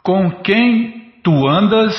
Com quem tu andas?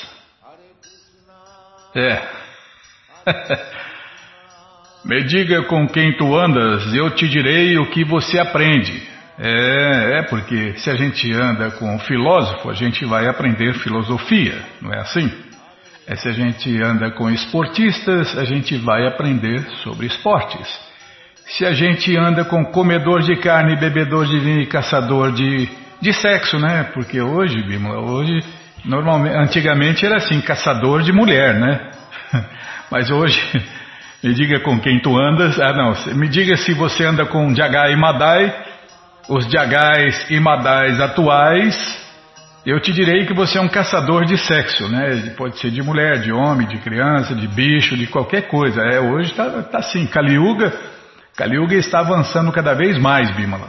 Me diga com quem tu andas, eu te direi o que você aprende. Porque se a gente anda com um filósofo, a gente vai aprender filosofia, não é assim? Se a gente anda com esportistas, a gente vai aprender sobre esportes. Se a gente anda com comedor de carne, bebedor de vinho e caçador de sexo, né? Porque hoje, Bímola, normalmente, antigamente era assim, caçador de mulher, né? Mas hoje, me diga com quem tu andas. Me diga se você anda com Jagai e Madai, os Jagais e Madais atuais, eu te direi que você é um caçador de sexo, né? Pode ser de mulher, de homem, de criança, de bicho, de qualquer coisa. Hoje tá assim, Kali Yuga está avançando cada vez mais, Bímola.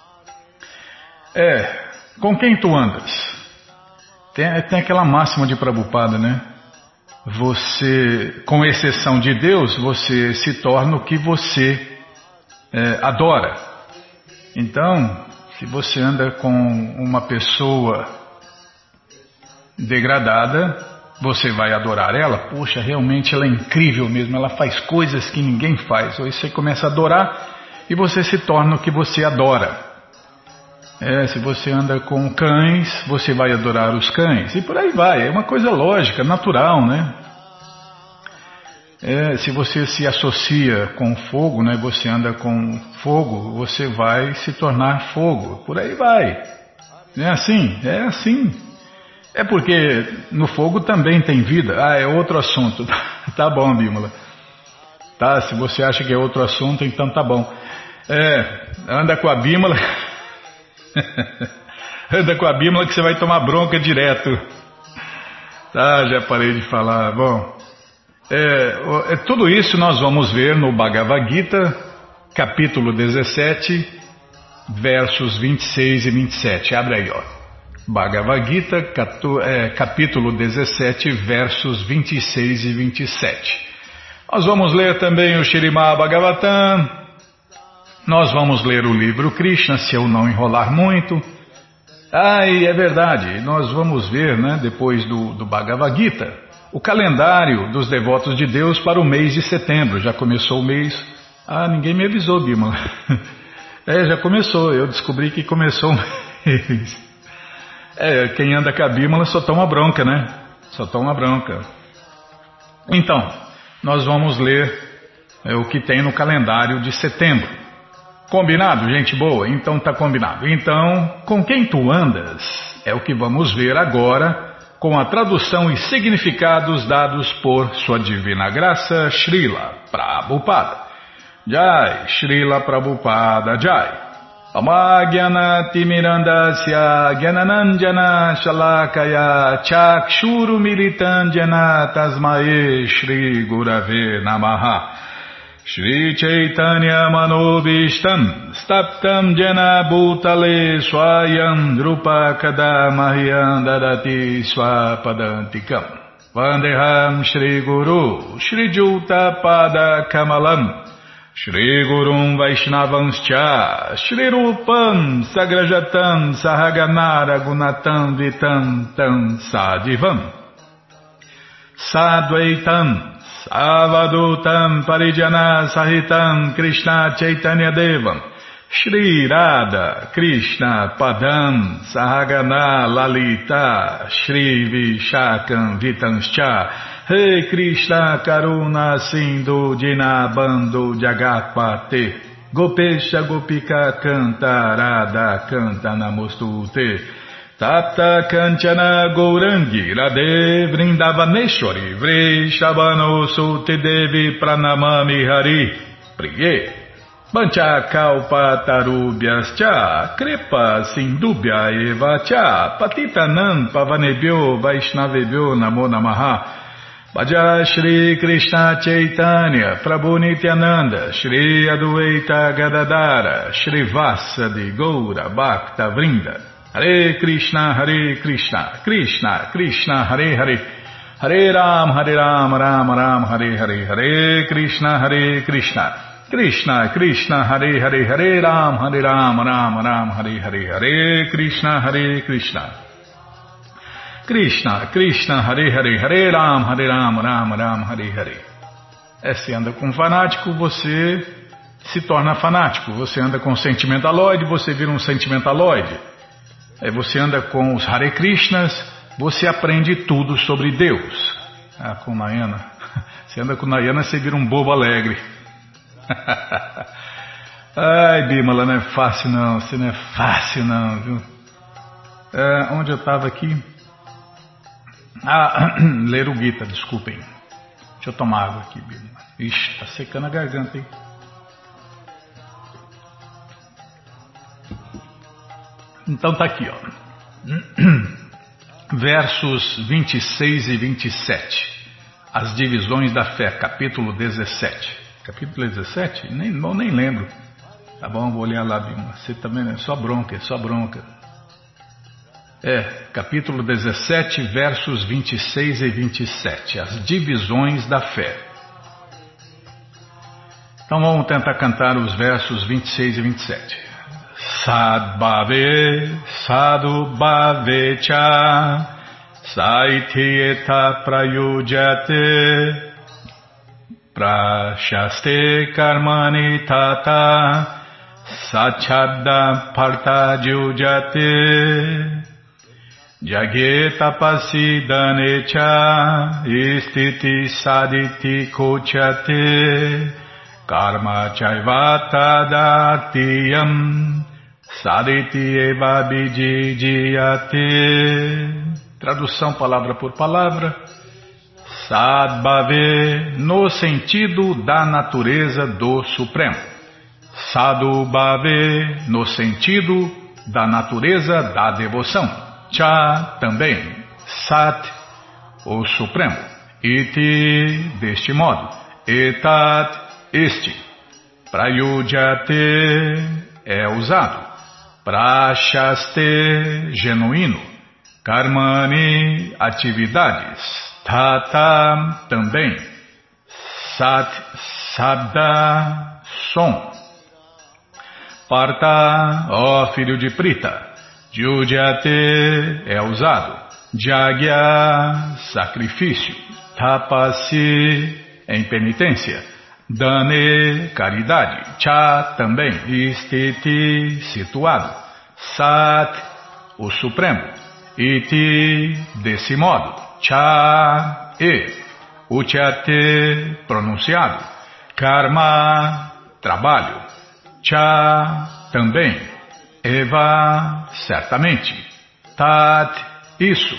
Com quem tu andas? Tem aquela máxima de Prabhupada, né? Você, com exceção de Deus, você se torna o que você adora. Então, se você anda com uma pessoa degradada, você vai adorar ela. Poxa, realmente ela é incrível mesmo, ela faz coisas que ninguém faz. Aí você começa a adorar e você se torna o que você adora. Se você anda com cães, você vai adorar os cães. E por aí vai, é uma coisa lógica, natural, né? Se você se associa com fogo, né? Você anda com fogo, você vai se tornar fogo. Por aí vai. É assim, é assim. É porque no fogo também tem vida. É outro assunto. Tá bom, Bímola. Tá, se você acha que é outro assunto, então tá bom. Anda com a Bímola. Anda com a Bímola que você vai tomar bronca direto. Tá, já parei de falar. Bom, tudo isso nós vamos ver no Bhagavad Gita, capítulo 17, versos 26 e 27. Abre aí, ó. Bhagavad Gita, capítulo 17, versos 26 e 27. Nós vamos ler também o Śrīmad Bhagavatam. Nós vamos ler o livro Krishna, se eu não enrolar muito. E é verdade, nós vamos ver, né, depois do Bhagavad Gita, o calendário dos devotos de Deus para o mês de setembro. Já começou o mês. Ninguém me avisou, Bímola. Já começou, eu descobri que começou o mês. Quem anda com a Bímola só toma bronca, né? Só toma bronca. Então, nós vamos ler o que tem no calendário de setembro. Combinado, gente boa? Então tá combinado. Então, com quem tu andas? É o que vamos ver agora, com a tradução e significados dados por Sua Divina Graça, Srila Prabhupada. Jai, Srila Prabhupada, Jai. Amagyana Timirandasya Gyananandjana Shalakaya Chakshuru Militandjana Tasmae Shri Gurave Namaha. Shri Chaitanya Manobishtam Staptam Jena Bhutale Swayam Drupa Kadamahyam Dadati Swapadantikam Vandeham Shri Guru Shri Juta Pada Kamalam Shri Gurum Vaishnavanscha Shri Rupam Sagrajatam Sahaganara Gunatam Vitam Tam Sadivam Sadvaitam Savadutam Parijana Sahitam Krishna Chaitanya Devam Shri Radha Krishna Padam Sahagana Lalita Shri Vishakam Vitanscha Rei Krishna Karuna Sindhu Dinabando Jagapate Gopesha Gopika Canta Radha Canta Namostute Tapta Kanchana Gourangi Radhe Vrindavaneshwari Vrishabhano Sute Devi Pranamami Hari Priye Bancha Kalpa Tarubhyascha Kripa Sindubhya Eva Cha Patitanam Pavanebhyo Vaishnavebhyo Namo Namaha Bhaja Shri Krishna Chaitanya Prabhu Nityananda Shri Adwaita Gadadara Shri Vasadi Goura Bhakta Vrinda Hare Krishna Krishna Krishna Hare Hare Hare Ram Ram Ram Hare Hare Hare Krishna Krishna Krishna Hare Hare Hare Ram Ram Ram Hare Hare Hare Krishna Krishna, Krishna, Hare Hare, Hare Ram, Ram Ram, Hare Hare. Se anda com um fanático, você se torna fanático. Você anda com um sentimentaloide, você vira um sentimentaloide. Você anda com os Hare Krishnas, você aprende tudo sobre Deus. Com Nayana. Você anda com Nayana, você vira um bobo alegre. Ai, Bimala, não é fácil não, você não é fácil não, viu? Onde eu estava aqui? Ler o Gita, desculpem. Deixa eu tomar água aqui, Bimala. Ixi, tá secando a garganta, hein? Então tá aqui, ó. Versos 26 e 27. As divisões da fé, capítulo 17. Capítulo 17? Nem lembro. Tá bom, vou olhar lá, Bima. Você também, né? Só bronca, só bronca. Capítulo 17, versos 26 e 27. As divisões da fé. Então vamos tentar cantar os versos 26 e 27. Sadbhave, sadubhave cha, saitieta prayujate, prashaste karmani tata, Sachadda partajujate, Jageta pasidanecha, Istiti saditi kochate, Karma chaivata datiyam, Saditi eva bijijiyate. Tradução palavra por palavra. Sadbhave, no sentido da natureza do Supremo. Sadubhave, no sentido da natureza da devoção. Cha, também. Sat, o Supremo. Iti, deste modo. Etat, este. Prayujate, é usado. Prashaste, genuíno. Karmani, atividades. Tata, também. Sat, sabda, som. Parta, ó filho de Prita. Jujate, é usado. Jagya, sacrifício. Tapasi, em penitência. Dane, caridade. Cha, também. Istiti, situado. Sat, o Supremo. Iti, desse modo. Cha, e. Uchate, pronunciado. Karma, trabalho. Cha, também. Eva, certamente. Tat, isso.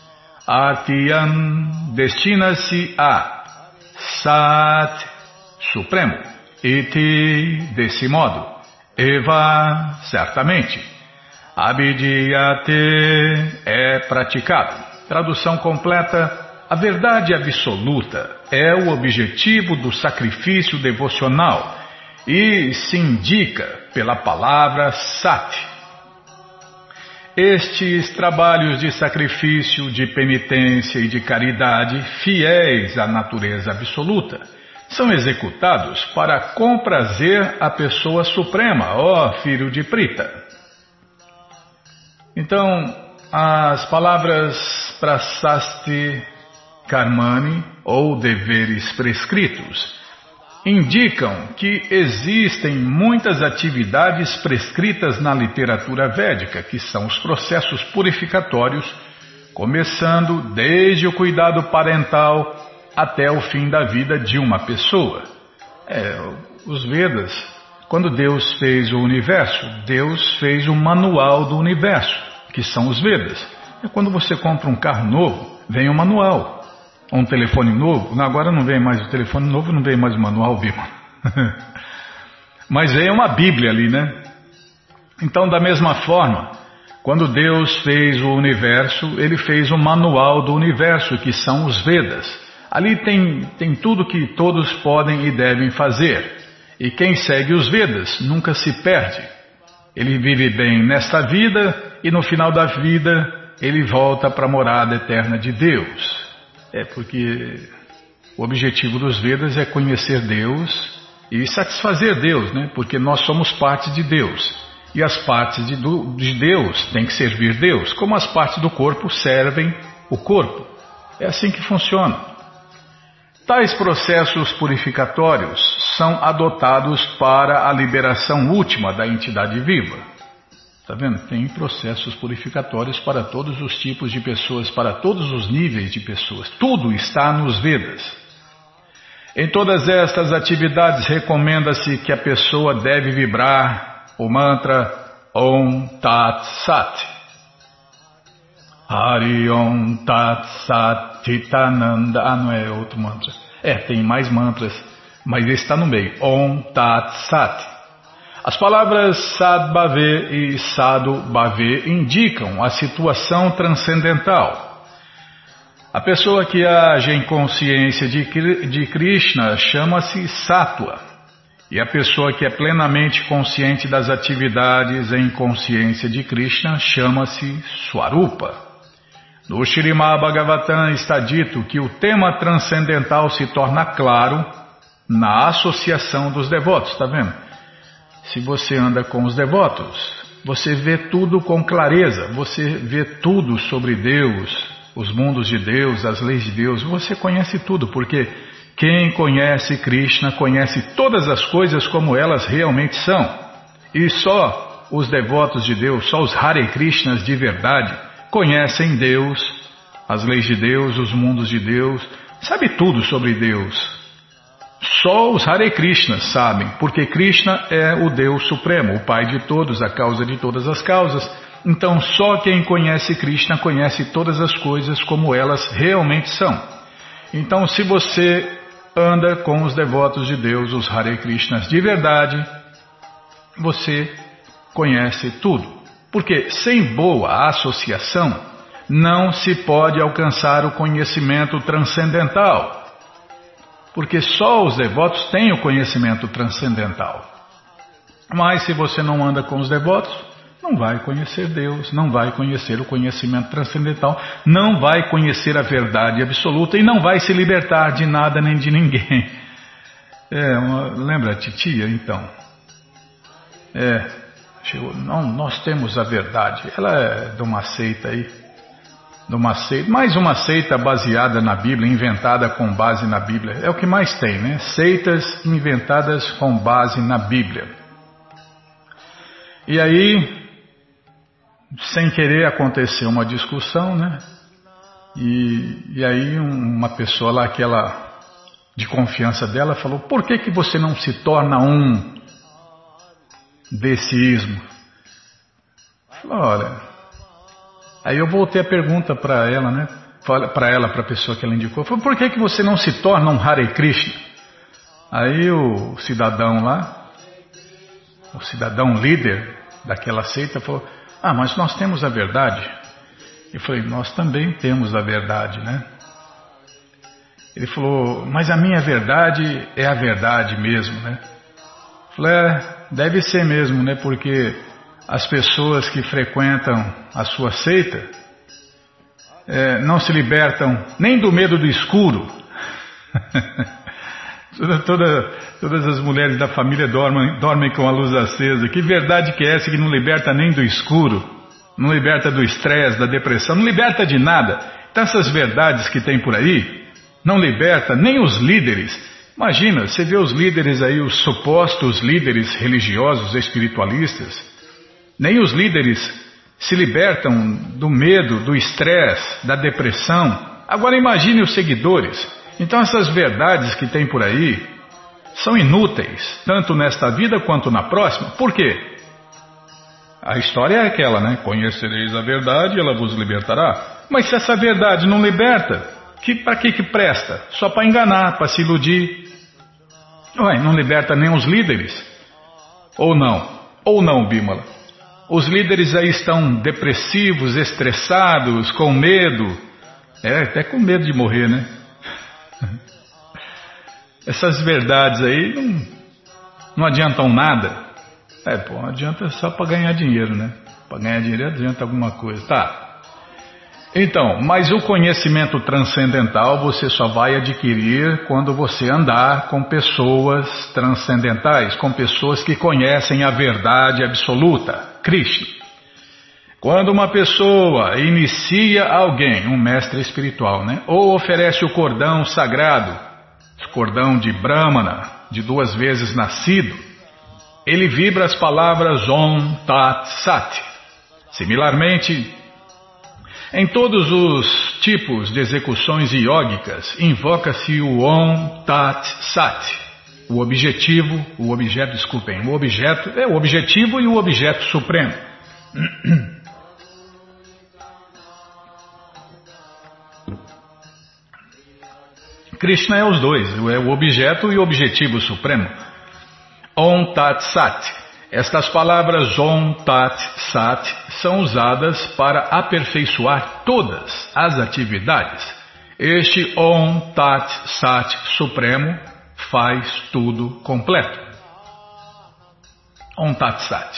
Artyam, destina-se a. Sat, Supremo. Iti, desse modo. Eva, certamente. Abhidhyate, é praticado. Tradução completa. A verdade absoluta é o objetivo do sacrifício devocional e se indica pela palavra Sat. Estes trabalhos de sacrifício, de penitência e de caridade, fiéis à natureza absoluta, são executados para comprazer a pessoa suprema, ó filho de Prita. Então, as palavras prasasti karmani, ou deveres prescritos, indicam que existem muitas atividades prescritas na literatura védica, que são os processos purificatórios, começando desde o cuidado parental até o fim da vida de uma pessoa. Os Vedas, quando Deus fez o universo, Deus fez o manual do universo, que são os Vedas. Quando você compra um carro novo, vem o manual. Um telefone novo, agora não vem mais o telefone novo, não vem mais o manual, Bima. Mas é uma Bíblia ali, né? Então, da mesma forma, quando Deus fez o universo, Ele fez o manual do universo, que são os Vedas. Ali tem tudo que todos podem e devem fazer. E quem segue os Vedas nunca se perde. Ele vive bem nesta vida e no final da vida ele volta para a morada eterna de Deus. Porque o objetivo dos Vedas é conhecer Deus e satisfazer Deus, né? Porque nós somos parte de Deus. E as partes de Deus têm que servir Deus, como as partes do corpo servem o corpo. É assim que funciona. Tais processos purificatórios são adotados para a liberação última da entidade viva. Está vendo? Tem processos purificatórios para todos os tipos de pessoas, para todos os níveis de pessoas. Tudo está nos Vedas. Em todas estas atividades, recomenda-se que a pessoa deve vibrar o mantra Om Tat Sat. Hari Om Tat Sat Chitananda. Ah, não é outro mantra. Tem mais mantras, mas esse está no meio. Om Tat Sat. As palavras Sad Bhave e Sadhu Bhave indicam a situação transcendental. A pessoa que age em consciência de Krishna chama-se Sattva, e a pessoa que é plenamente consciente das atividades em consciência de Krishna chama-se Swarupa. No Śrīmad Bhagavatam está dito que o tema transcendental se torna claro na associação dos devotos, está vendo? Se você anda com os devotos, você vê tudo com clareza, você vê tudo sobre Deus, os mundos de Deus, as leis de Deus, você conhece tudo, porque quem conhece Krishna conhece todas as coisas como elas realmente são. E só os devotos de Deus, só os Hare Krishnas de verdade, conhecem Deus, as leis de Deus, os mundos de Deus, sabe tudo sobre Deus. Só os Hare Krishnas sabem, porque Krishna é o Deus Supremo, o Pai de todos, a causa de todas as causas. Então só quem conhece Krishna conhece todas as coisas como elas realmente são. Então se você anda com os devotos de Deus, os Hare Krishnas de verdade, você conhece tudo. Porque sem boa associação não se pode alcançar o conhecimento transcendental. Porque só os devotos têm o conhecimento transcendental. Mas se você não anda com os devotos, não vai conhecer Deus, não vai conhecer o conhecimento transcendental, não vai conhecer a verdade absoluta e não vai se libertar de nada nem de ninguém. Lembra a titia, então? Nós temos a verdade. Ela é de uma seita aí. Mais uma seita baseada na Bíblia, inventada com base na Bíblia. É o que mais tem, né? Seitas inventadas com base na Bíblia. E aí, sem querer, aconteceu uma discussão, né? E aí uma pessoa lá, aquela de confiança dela, falou: por que você não se torna um desse ismo? Falou: olha... Aí eu voltei a pergunta para ela, né? Para a pessoa que ela indicou. Falei: por que você não se torna um Hare Krishna? Aí o cidadão lá, o cidadão líder daquela seita falou: mas nós temos a verdade. Eu falei: nós também temos a verdade, né? Ele falou: mas a minha verdade é a verdade mesmo, né? Eu falei: deve ser mesmo, né? Porque as pessoas que frequentam a sua seita não se libertam nem do medo do escuro. Todas as mulheres da família dormem com a luz acesa. Que verdade que é essa que não liberta nem do escuro, não liberta do estresse, da depressão, não liberta de nada. Então essas verdades que tem por aí não liberta nem os líderes. Imagina, você vê os líderes aí, os supostos líderes religiosos, espiritualistas, nem os líderes se libertam do medo, do estresse, da depressão. Agora imagine os seguidores. Então essas verdades que tem por aí são inúteis, tanto nesta vida quanto na próxima. Por quê? A história é aquela, né? Conhecereis a verdade e ela vos libertará. Mas se essa verdade não liberta, para que presta? Só para enganar, para se iludir. Não liberta nem os líderes. Ou não, Bímola. Os líderes aí estão depressivos, estressados, com medo. Até com medo de morrer, né? Essas verdades aí não adiantam nada. Adianta só para ganhar dinheiro, né? Para ganhar dinheiro adianta alguma coisa. Tá. Então, mas o conhecimento transcendental você só vai adquirir quando você andar com pessoas transcendentais, com pessoas que conhecem a verdade absoluta, Krishna. Quando uma pessoa inicia alguém, um mestre espiritual, né? Ou oferece o cordão sagrado, o cordão de Brahmana, de 2 vezes nascido, ele vibra as palavras Om Tat Sat. Similarmente, em todos os tipos de execuções iógicas, invoca-se o Om Tat Sat. O objetivo e o objeto supremo. Krishna é os dois, é o objeto e o objetivo supremo. Om Tat Sat. Estas palavras Om Tat Sat são usadas para aperfeiçoar todas as atividades. Este Om Tat Sat supremo faz tudo completo. Om Tat Sat.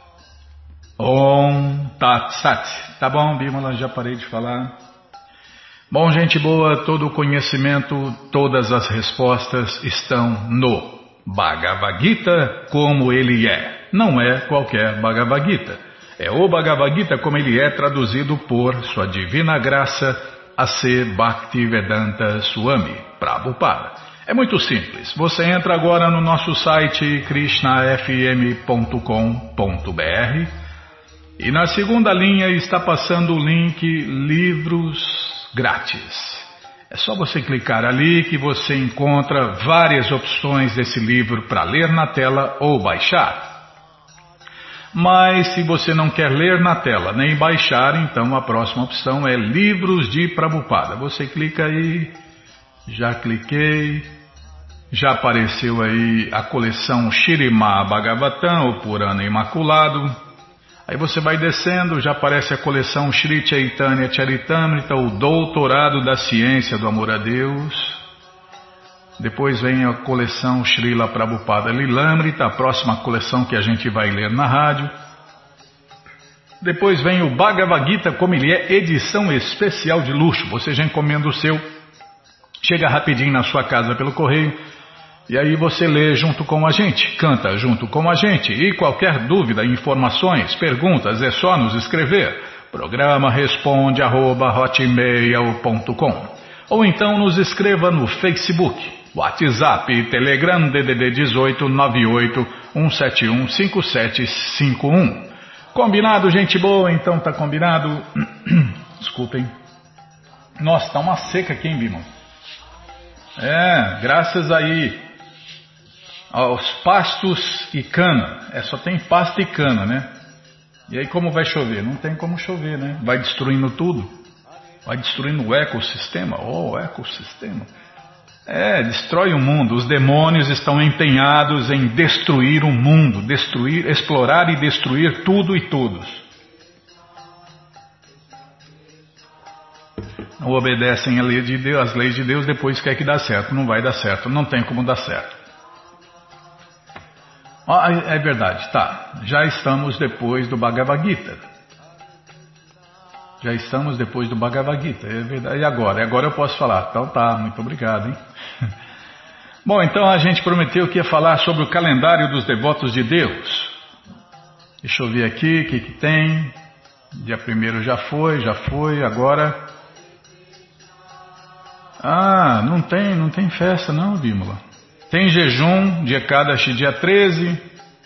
Om Tat Sat. Tá bom, Bimala, já parei de falar. Bom, gente boa, todo o conhecimento, todas as respostas estão no Bhagavad Gita como ele é. Não é qualquer Bhagavad Gita. É o Bhagavad Gita como ele é traduzido por Sua Divina Graça A.C. Bhaktivedanta Swami Prabhupada. É muito simples. Você entra agora no nosso site krishnafm.com.br e na segunda linha está passando o link Livros Grátis. É só você clicar ali que você encontra várias opções desse livro para ler na tela ou baixar. Mas se você não quer ler na tela nem baixar, então a próxima opção é Livros de Prabhupada. Você clica aí, já cliquei, já apareceu aí a coleção Shrimad Bhagavatam, o Purana Imaculado. Aí você vai descendo, já aparece a coleção Shri Chaitanya Charitamrita, o Doutorado da Ciência do Amor a Deus. Depois vem a coleção Srila Prabhupada Lilamrita, a próxima coleção que a gente vai ler na rádio. Depois vem o Bhagavad Gita como ele é, edição especial de luxo. Você já encomenda o seu, chega rapidinho na sua casa pelo correio. E aí você lê junto com a gente, canta junto com a gente. E qualquer dúvida, informações, perguntas, é só nos escrever. Programa responde@hotmail.com. Ou então nos escreva no Facebook, WhatsApp, Telegram, DDD 18 98 171 5751. Combinado, gente boa? Então tá combinado. Desculpem. Nossa, tá uma seca aqui, hein, Bima? Graças aí aos pastos e cana. Só tem pasto e cana, né? E aí como vai chover? Não tem como chover, né? Vai destruindo tudo. Vai destruindo o ecossistema. O ecossistema. Destrói o mundo. Os demônios estão empenhados em destruir o mundo. Destruir, explorar e destruir tudo e todos. Não obedecem a lei de Deus, as leis de Deus, depois quer que dá certo. Não vai dar certo. Não tem como dar certo. É verdade, tá. Já estamos depois do Bhagavad Gita. Já estamos depois do Bhagavad Gita, é verdade. E agora? Agora eu posso falar. Então tá, muito obrigado, hein? Bom, então a gente prometeu que ia falar sobre o calendário dos devotos de Deus. Deixa eu ver aqui o que tem. Dia 1º já foi, agora... não tem festa não, Bímola. Tem jejum de Ekadashi dia 13.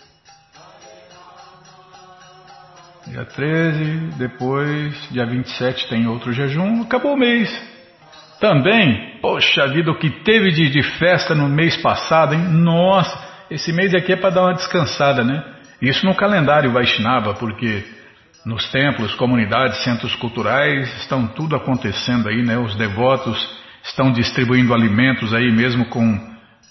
Dia 13, depois, dia 27 tem outro jejum. Acabou o mês. Também, poxa vida, o que teve de festa no mês passado, hein? Nossa, esse mês aqui é para dar uma descansada, né? Isso no calendário Vaishnava, porque nos templos, comunidades, centros culturais, estão tudo acontecendo aí, né? Os devotos estão distribuindo alimentos aí mesmo com...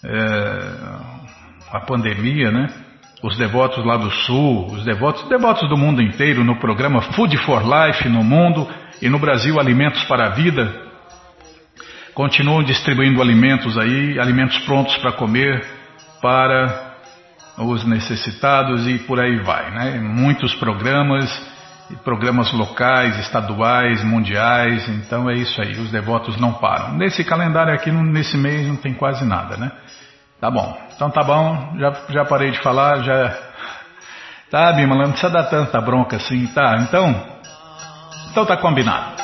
a pandemia, né? Os devotos lá do sul, os devotos do mundo inteiro no programa Food for Life no mundo e no Brasil Alimentos para a Vida continuam distribuindo alimentos aí, alimentos prontos para comer para os necessitados e por aí vai, né? Muitos programas locais, estaduais, mundiais, então é isso aí, os devotos não param. Nesse calendário aqui, nesse mês não tem quase nada, né? Tá bom, então tá bom, já parei de falar, já... Tá, Bima, não precisa dar tanta bronca assim, tá? Então, Então tá combinado.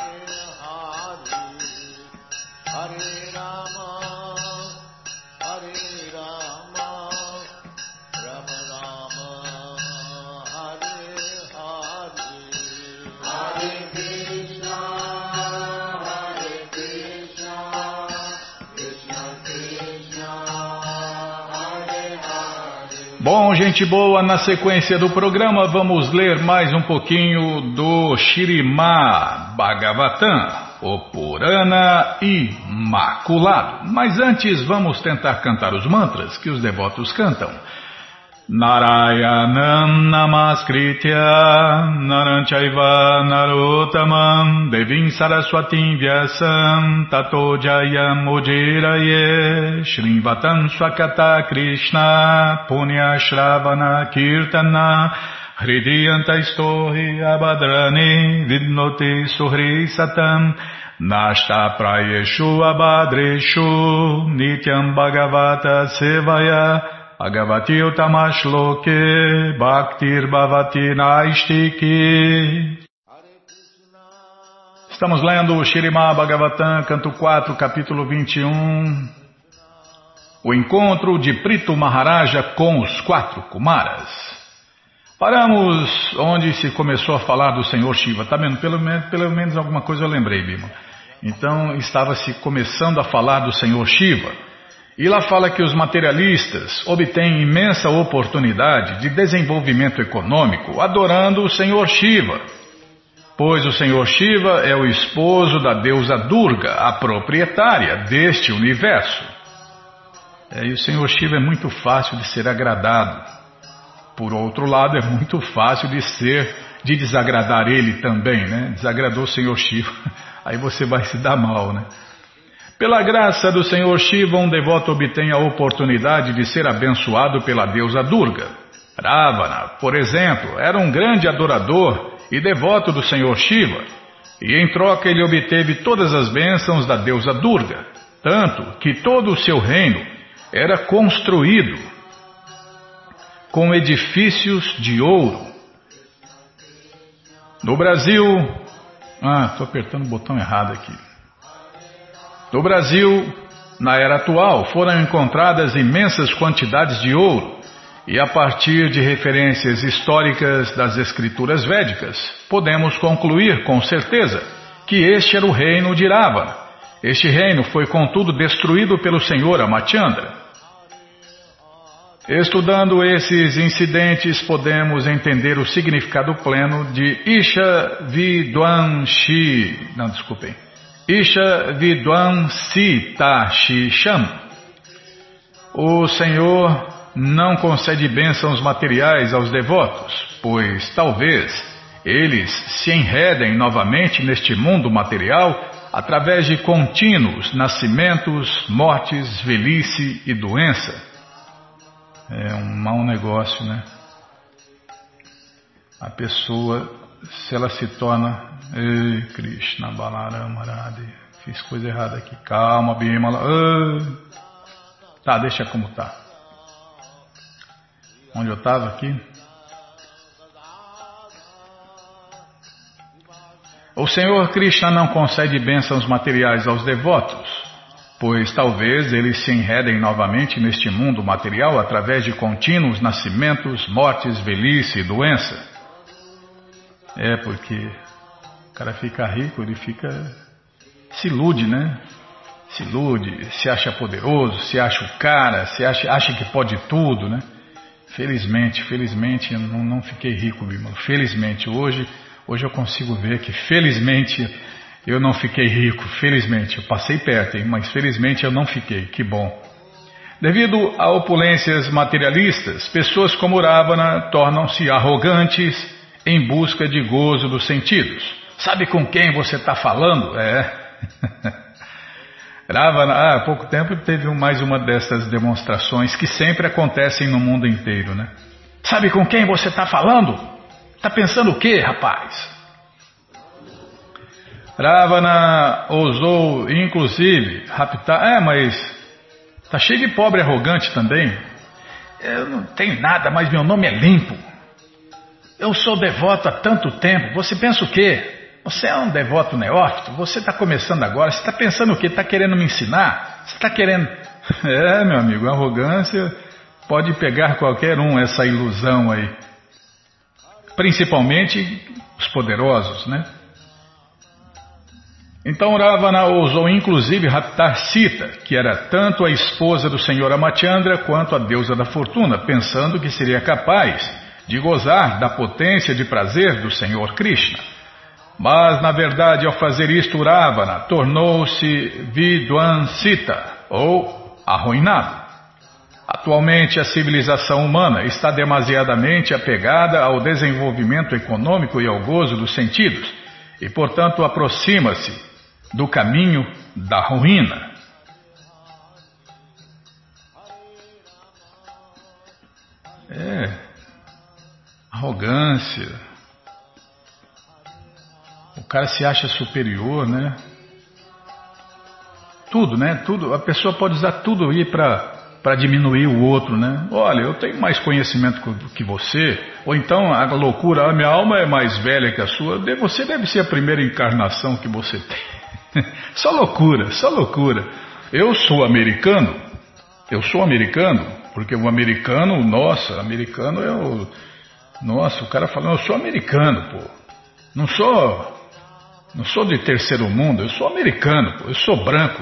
Bom, gente boa, na sequência do programa vamos ler mais um pouquinho do Śrīmad Bhagavatam, o Purana Imaculado. Mas antes vamos tentar cantar os mantras que os devotos cantam. Narayanam Namaskritya Naram Chaiva Narottamam Devim Saraswatim Vyasam Tato Jayam Ujiraye Shrivatam Swakata Krishna Punya Shravana Kirtana Hridiyanta Istohi Abadrani Vidnoti Suhri Satam Nashta Prayeshu Abadreshu Nityam Bhagavata Sevaya Bhagavati Utamashloke Bhaktir Bhavati Naistiki. Estamos lendo o Śrīmad Bhagavatam, canto 4, capítulo 21. O encontro de Prithu Maharaja com os 4 Kumaras. Paramos onde se começou a falar do Senhor Shiva. Tá vendo? Pelo menos alguma coisa eu lembrei, Bima. Então estava se começando a falar do Senhor Shiva. E lá fala que os materialistas obtêm imensa oportunidade de desenvolvimento econômico adorando o Senhor Shiva, pois o Senhor Shiva é o esposo da deusa Durga, a proprietária deste universo. E o Senhor Shiva é muito fácil de ser agradado. Por outro lado, é muito fácil de desagradar ele também, né? Desagradou o Senhor Shiva, aí você vai se dar mal, né? Pela graça do Senhor Shiva, um devoto obtém a oportunidade de ser abençoado pela deusa Durga. Ravana, por exemplo, era um grande adorador e devoto do Senhor Shiva, e em troca ele obteve todas as bênçãos da deusa Durga, tanto que todo o seu reino era construído com edifícios de ouro. No Brasil... estou apertando o botão errado aqui. No Brasil, na era atual, foram encontradas imensas quantidades de ouro e a partir de referências históricas das escrituras védicas, podemos concluir com certeza que este era o reino de Ravana. Este reino foi contudo destruído pelo Senhor Amachandra. Estudando esses incidentes, podemos entender o significado pleno de Isha Vidwansitashisham. O Senhor não concede bênçãos materiais aos devotos, pois talvez eles se enredem novamente neste mundo material através de contínuos nascimentos, mortes, velhice e doença. É um mau negócio, né? A pessoa, se ela se torna... Ei, Krishna, Balarama, Radhe, fiz coisa errada aqui. Calma, Bimala. Tá, deixa como tá. Onde eu estava aqui? O Senhor Krishna não concede bênçãos materiais aos devotos, pois talvez eles se enredem novamente neste mundo material através de contínuos nascimentos, mortes, velhice e doença. Porque o cara fica rico, ele se ilude, né? Se ilude, se acha poderoso, se acha o cara, acha que pode tudo, né? Felizmente eu não fiquei rico, irmão. Felizmente, hoje eu consigo ver que felizmente eu não fiquei rico. Felizmente, eu passei perto, hein? Mas felizmente eu não fiquei, que bom. Devido a opulências materialistas, pessoas como Ravana tornam-se arrogantes em busca de gozo dos sentidos. Sabe com quem você está falando? Ravana, há pouco tempo teve mais uma dessas demonstrações que sempre acontecem no mundo inteiro, né? Sabe com quem você está falando? Está pensando o quê, rapaz? Ravana ousou, inclusive, raptar... mas está cheio de pobre arrogante também. Eu não tenho nada, mas meu nome é limpo. Eu sou devoto há tanto tempo. Você pensa o quê? Você é um devoto neófito, você está começando agora, você está pensando o quê? Está querendo me ensinar? Você está querendo... meu amigo, a arrogância pode pegar qualquer um, essa ilusão aí. Principalmente os poderosos, né? Então Ravana ousou inclusive raptar Sita, que era tanto a esposa do senhor Amachandra quanto a deusa da fortuna, pensando que seria capaz de gozar da potência de prazer do senhor Krishna. Mas, na verdade, ao fazer isto, Ravana tornou-se Vidwansita, ou arruinado. Atualmente, a civilização humana está demasiadamente apegada ao desenvolvimento econômico e ao gozo dos sentidos, e, portanto, aproxima-se do caminho da ruína. Arrogância. O cara se acha superior, né? Tudo, né? Tudo. A pessoa pode usar tudo aí para diminuir o outro, né? Olha, eu tenho mais conhecimento que você. Ou então a loucura, a minha alma é mais velha que a sua. Você deve ser a primeira encarnação que você tem. Só loucura, só loucura. Eu sou americano, porque o americano, nossa, americano é o... Nossa, o cara falando, eu sou americano, pô. Não sou de terceiro mundo, eu sou americano, pô. Eu sou branco.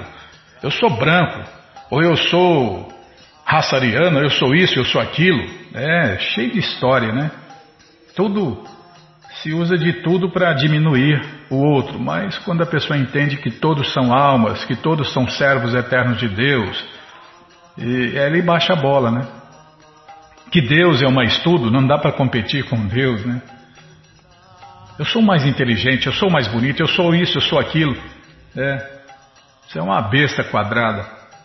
Ou eu sou raça ariana, eu sou isso, eu sou aquilo. Cheio de história, né? Tudo... Se usa de tudo para diminuir o outro, mas quando a pessoa entende que todos são almas, que todos são servos eternos de Deus, e ele baixa a bola, né? Que Deus é um estudo, não dá para competir com Deus, né? Eu sou mais inteligente, eu sou mais bonito, eu sou isso, eu sou aquilo. Você é uma besta quadrada.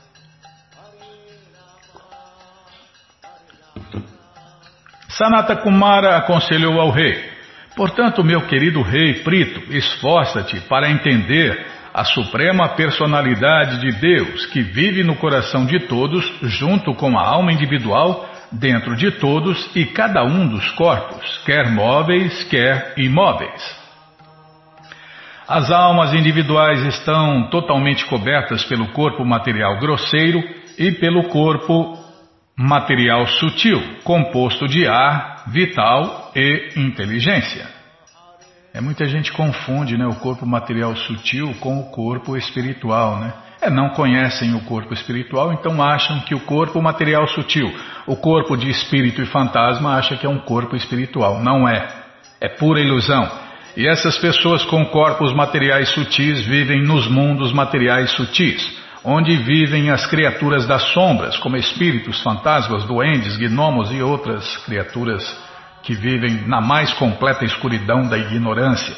Sanata Kumara aconselhou ao rei: portanto, meu querido rei Prito, esforça-te para entender a suprema personalidade de Deus que vive no coração de todos, junto com a alma individual, dentro de todos e cada um dos corpos, quer móveis, quer imóveis. As almas individuais estão totalmente cobertas pelo corpo material grosseiro e pelo corpo material sutil, composto de ar, vital e inteligência. Muita gente confunde, né, o corpo material sutil com o corpo espiritual, né? Não conhecem o corpo espiritual, então acham que o corpo material sutil, o corpo de espírito e fantasma, acha que é um corpo espiritual. Não é. É pura ilusão. E essas pessoas com corpos materiais sutis vivem nos mundos materiais sutis, onde vivem as criaturas das sombras, como espíritos, fantasmas, duendes, gnomos e outras criaturas que vivem na mais completa escuridão da ignorância.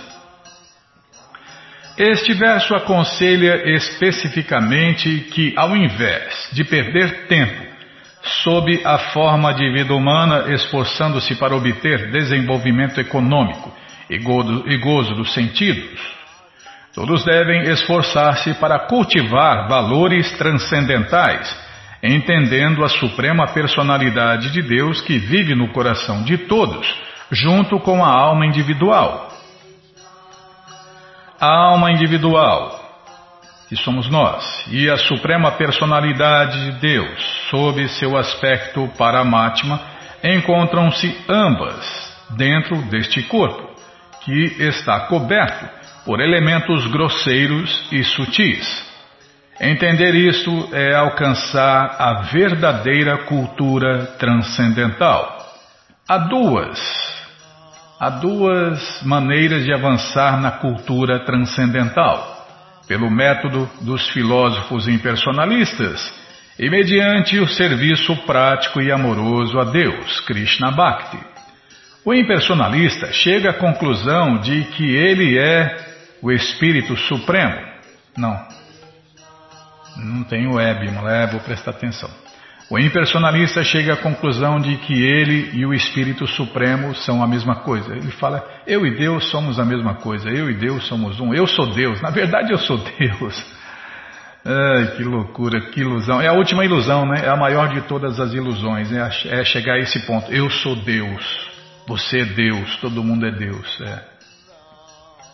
Este verso aconselha especificamente que, ao invés de perder tempo sob a forma de vida humana, esforçando-se para obter desenvolvimento econômico e gozo dos sentidos, todos devem esforçar-se para cultivar valores transcendentais, entendendo a suprema personalidade de Deus que vive no coração de todos, junto com a alma individual. A alma individual, que somos nós, e a suprema personalidade de Deus, sob seu aspecto Paramatma, encontram-se ambas dentro deste corpo, que está coberto por elementos grosseiros e sutis. Entender isto é alcançar a verdadeira cultura transcendental. Há duas maneiras de avançar na cultura transcendental: pelo método dos filósofos impersonalistas e mediante o serviço prático e amoroso a Deus, Krishna Bhakti. O impersonalista chega à conclusão de que ele é o Espírito Supremo. Não tem o web, mas vou prestar atenção. O impersonalista chega à conclusão de que ele e o Espírito Supremo são a mesma coisa. Ele fala, eu e Deus somos a mesma coisa, eu e Deus somos um, eu sou Deus, na verdade eu sou Deus. Ai, que loucura, que ilusão. É a última ilusão, né? É a maior de todas as ilusões, é chegar a esse ponto. Eu sou Deus, você é Deus, todo mundo é Deus.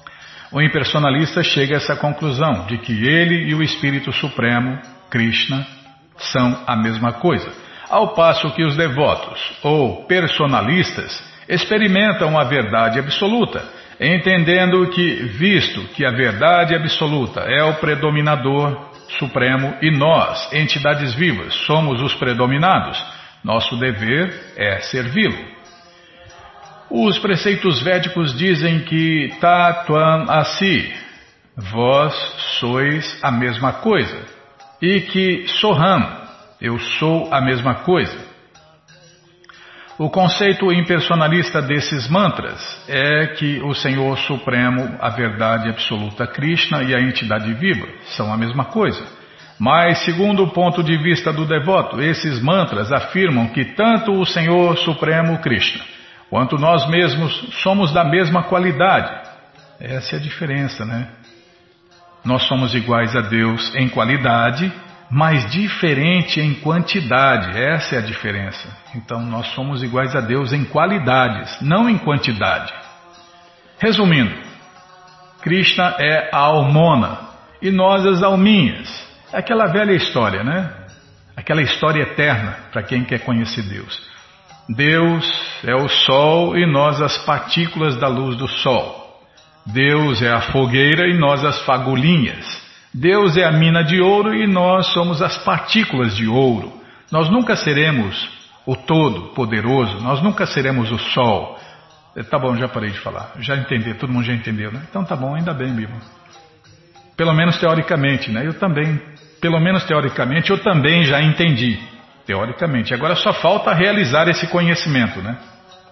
O impersonalista chega a essa conclusão de que ele e o Espírito Supremo, Krishna, são a mesma coisa, ao passo que os devotos ou personalistas experimentam a verdade absoluta, entendendo que, visto que a verdade absoluta é o predominador supremo e nós, entidades vivas, somos os predominados, nosso dever é servi-lo. Os preceitos védicos dizem que Tatvam Asi, vós sois a mesma coisa, e que Soham, eu sou a mesma coisa. O conceito impersonalista desses mantras é que o Senhor Supremo, a verdade absoluta Krishna e a entidade viva são a mesma coisa. Mas, segundo o ponto de vista do devoto, esses mantras afirmam que tanto o Senhor Supremo Krishna quanto nós mesmos somos da mesma qualidade. Essa é a diferença, né? Nós somos iguais a Deus em qualidade, mas diferente em quantidade. Essa é a diferença. Então nós somos iguais a Deus em qualidades, não em quantidade. Resumindo, Krishna é a almona e nós as alminhas. É aquela velha história, né? Aquela história eterna para quem quer conhecer Deus. Deus é o sol e nós as partículas da luz do sol. Deus é a fogueira e nós as fagulhinhas. Deus é a mina de ouro e nós somos as partículas de ouro. Nós nunca seremos o Todo-Poderoso, nós nunca seremos o Sol. Tá bom, já parei de falar. Já entendi, todo mundo já entendeu, né? Então tá bom, ainda bem, Bíblia. Pelo menos teoricamente, né? Pelo menos teoricamente, eu também já entendi. Teoricamente. Agora só falta realizar esse conhecimento, né?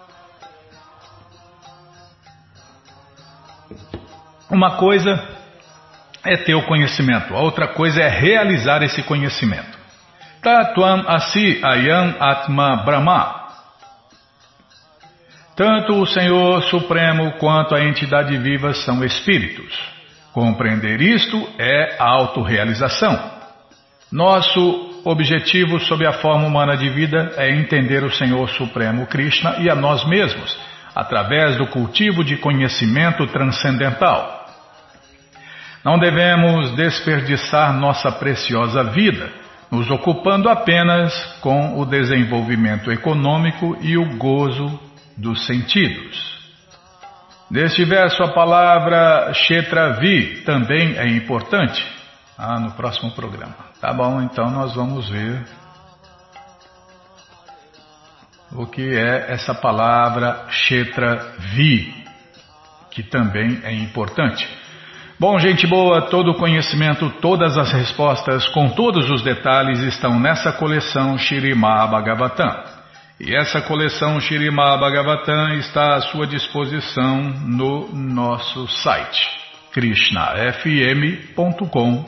Uma coisa é ter o conhecimento, a outra coisa é realizar esse conhecimento. Tatvam Asi Ayam Atma Brahma. Tanto o Senhor Supremo quanto a entidade viva são espíritos. Compreender isto é a autorrealização. Nosso objetivo sob a forma humana de vida é entender o Senhor Supremo Krishna e a nós mesmos, através do cultivo de conhecimento transcendental. Não devemos desperdiçar nossa preciosa vida, nos ocupando apenas com o desenvolvimento econômico e o gozo dos sentidos. Neste verso, a palavra Kshetravi também é importante. No próximo programa. Tá bom, então nós vamos ver o que é essa palavra Kshetravi, que também é importante. Bom, gente boa, todo o conhecimento, todas as respostas, com todos os detalhes, estão nessa coleção Śrīmad Bhagavatam. E essa coleção Śrīmad Bhagavatam está à sua disposição no nosso site, krishnafm.com.br.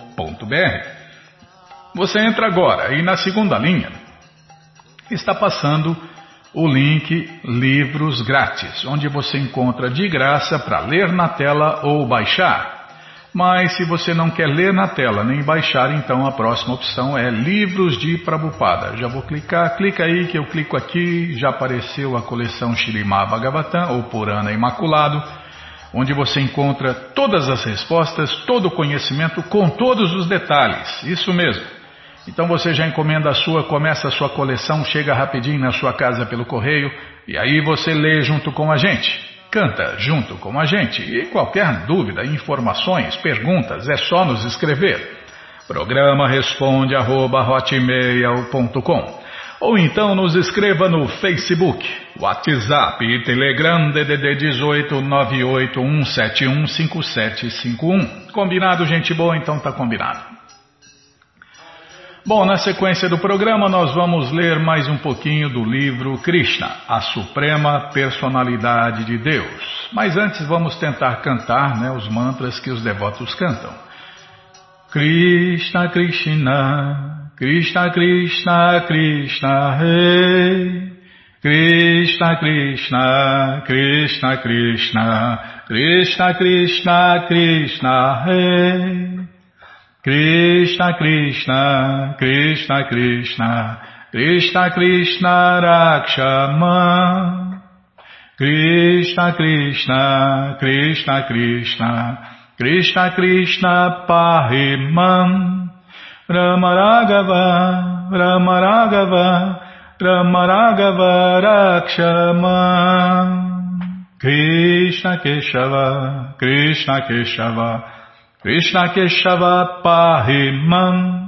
Você entra agora e na segunda linha está passando o link Livros Grátis, onde você encontra de graça para ler na tela ou baixar. Mas se você não quer ler na tela nem baixar, então a próxima opção é Livros de Prabhupada. Já vou clicar, clica aí que eu clico aqui, já apareceu a coleção Śrīmad Bhagavatam ou Purana Imaculado, onde você encontra todas as respostas, todo o conhecimento com todos os detalhes. Isso mesmo. Então você já encomenda a sua, começa a sua coleção, chega rapidinho na sua casa pelo correio e aí você lê junto com a gente. Canta junto com a gente e qualquer dúvida, informações, perguntas, é só nos escrever. Programa responde@hotmail.com ou então nos escreva no Facebook, WhatsApp e Telegram DDD 18 981715751. Combinado, gente boa? Então tá combinado. Bom, na sequência do programa nós vamos ler mais um pouquinho do livro Krishna, a Suprema Personalidade de Deus. Mas antes vamos tentar cantar, os mantras que os devotos cantam. Krishna, Krishna, Krishna, Krishna, Krishna, Hey. Krishna, Krishna, Krishna, Krishna, Krishna, Krishna, Krishna, Hey. Krishna, Krishna, Krishna, Krishna, Krishna, Krishna, Rakshama. Krishna, Krishna, Krishna, Krishna, Krishna Krishna Pahimam Rama Raghava Rama Raghava Rama Raghava Rakshama Krishna Keshava Krishna Keshava Krishna Keshava Pahimam.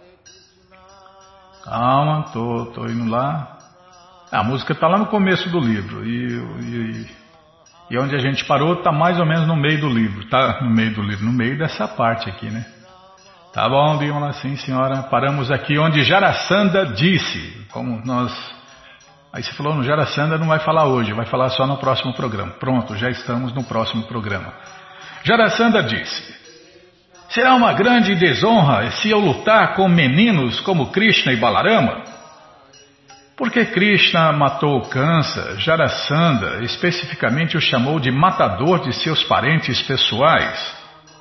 Calma, tô indo lá. A música está lá no começo do livro e onde a gente parou está mais ou menos no meio do livro. Tá no meio do livro, no meio dessa parte aqui, né? Tá bom, Bimala, sim senhora. Paramos aqui onde Jarasandha disse. Como nós... Aí você falou no Jarasandha, não vai falar hoje, vai falar só no próximo programa. Pronto, já estamos no próximo programa. Jarasandha disse: será uma grande desonra se eu lutar com meninos como Krishna e Balarama? Porque Krishna matou Kansa, Jarasandha especificamente o chamou de matador de seus parentes pessoais.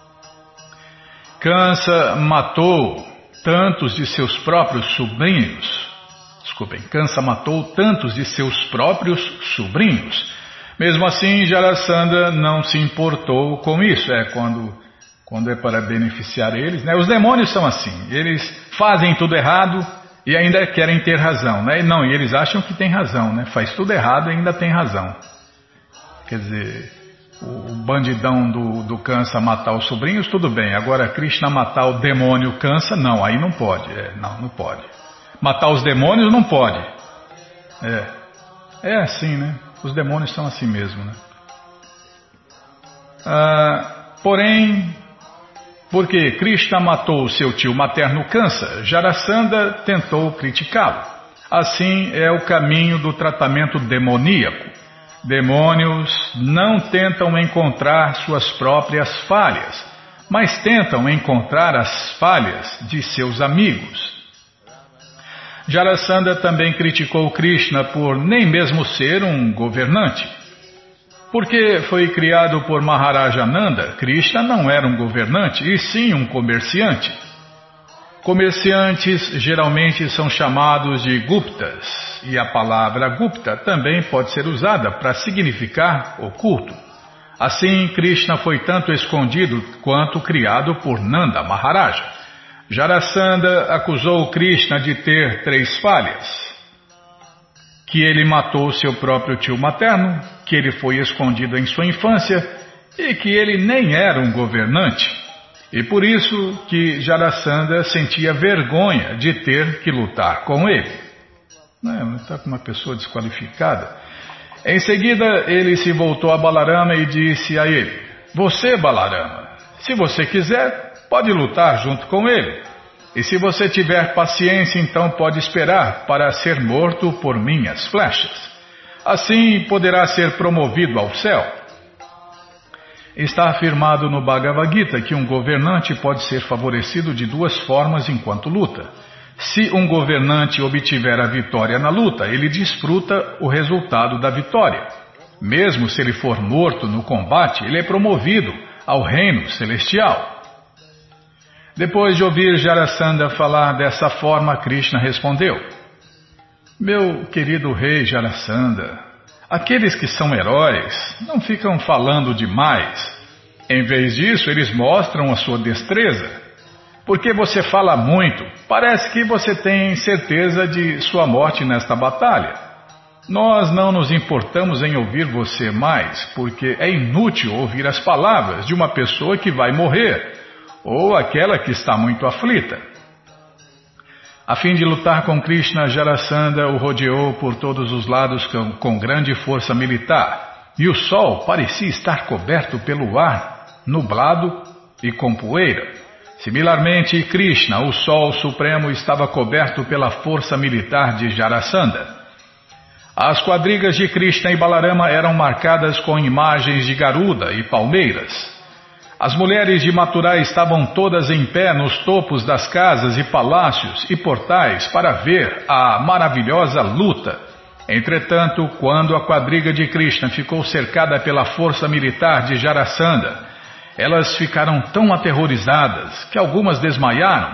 Kansa matou tantos de seus próprios sobrinhos. Kansa matou tantos de seus próprios sobrinhos. Mesmo assim, Jarasandha não se importou com isso. Quando é para beneficiar eles, né? Os demônios são assim. Eles fazem tudo errado e ainda querem ter razão, né? Não, e eles acham que tem razão, né? Faz tudo errado e ainda tem razão. Quer dizer, o bandidão do Kansa matar os sobrinhos, tudo bem. Agora, Krishna matar o demônio Kansa, não, aí não pode. Não pode. Matar os demônios não pode. É assim, né? Os demônios são assim mesmo, né? Porém, porque Krishna matou seu tio materno Kansa, Jarasandha tentou criticá-lo. Assim é o caminho do tratamento demoníaco. Demônios não tentam encontrar suas próprias falhas, mas tentam encontrar as falhas de seus amigos. Jarasandha também criticou Krishna por nem mesmo ser um governante. Porque foi criado por Maharaja Nanda, Krishna não era um governante, e sim um comerciante. Comerciantes geralmente são chamados de Guptas, e a palavra Gupta também pode ser usada para significar oculto. Assim, Krishna foi tanto escondido quanto criado por Nanda Maharaja. Jarasandha acusou Krishna de ter 3 falhas: que ele matou seu próprio tio materno, que ele foi escondido em sua infância e que ele nem era um governante. E por isso que Jarasandha sentia vergonha de ter que lutar com ele. Está com uma pessoa desqualificada. Em seguida, ele se voltou a Balarama e disse a ele: você, Balarama, se você quiser, pode lutar junto com ele. E se você tiver paciência, então pode esperar para ser morto por minhas flechas. Assim poderá ser promovido ao céu. Está afirmado no Bhagavad Gita que um governante pode ser favorecido de 2 formas enquanto luta. Se um governante obtiver a vitória na luta, ele desfruta o resultado da vitória. Mesmo se ele for morto no combate, ele é promovido ao reino celestial. Depois de ouvir Jarasandha falar dessa forma, Krishna respondeu: meu querido rei Jarasandha, aqueles que são heróis não ficam falando demais. Em vez disso, eles mostram a sua destreza. Porque você fala muito, parece que você tem certeza de sua morte nesta batalha. Nós não nos importamos em ouvir você mais, porque é inútil ouvir as palavras de uma pessoa que vai morrer, ou aquela que está muito aflita. A fim de lutar com Krishna, Jarasandha o rodeou por todos os lados com grande força militar, e o sol parecia estar coberto pelo ar, nublado e com poeira. Similarmente, Krishna, o sol supremo, estava coberto pela força militar de Jarasandha. As quadrigas de Krishna e Balarama eram marcadas com imagens de garuda e palmeiras. As mulheres de Mathura estavam todas em pé nos topos das casas e palácios e portais para ver a maravilhosa luta. Entretanto, quando a quadriga de Krishna ficou cercada pela força militar de Jarasandha, elas ficaram tão aterrorizadas que algumas desmaiaram.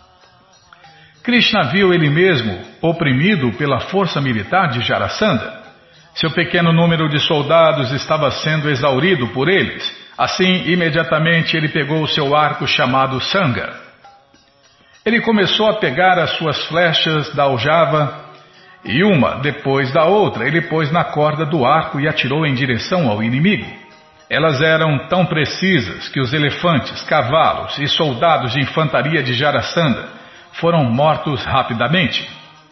Krishna viu ele mesmo oprimido pela força militar de Jarasandha. Seu pequeno número de soldados estava sendo exaurido por eles. Assim, imediatamente ele pegou o seu arco chamado Sanga. Ele começou a pegar as suas flechas da aljava e uma depois da outra ele pôs na corda do arco e atirou em direção ao inimigo. Elas eram tão precisas que os elefantes, cavalos e soldados de infantaria de Jarasandha foram mortos rapidamente.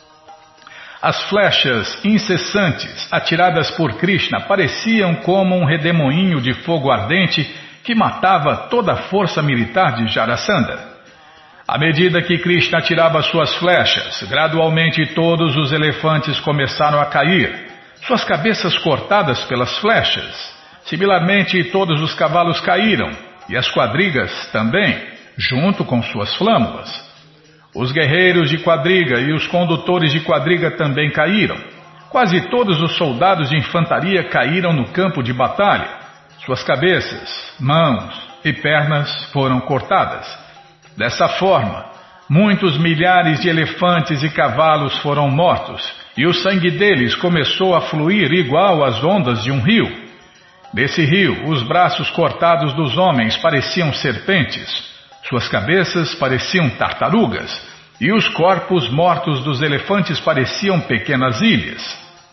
As flechas incessantes atiradas por Krishna pareciam como um redemoinho de fogo ardente que matava toda a força militar de Jarasandha. À medida que Krishna atirava suas flechas, gradualmente todos os elefantes começaram a cair, suas cabeças cortadas pelas flechas. Similarmente, todos os cavalos caíram, e as quadrigas também, junto com suas flâmulas. Os guerreiros de quadriga e os condutores de quadriga também caíram. Quase todos os soldados de infantaria caíram no campo de batalha. Suas cabeças, mãos e pernas foram cortadas. Dessa forma, muitos milhares de elefantes e cavalos foram mortos, e o sangue deles começou a fluir igual às ondas de um rio. Nesse rio, os braços cortados dos homens pareciam serpentes, suas cabeças pareciam tartarugas, e os corpos mortos dos elefantes pareciam pequenas ilhas.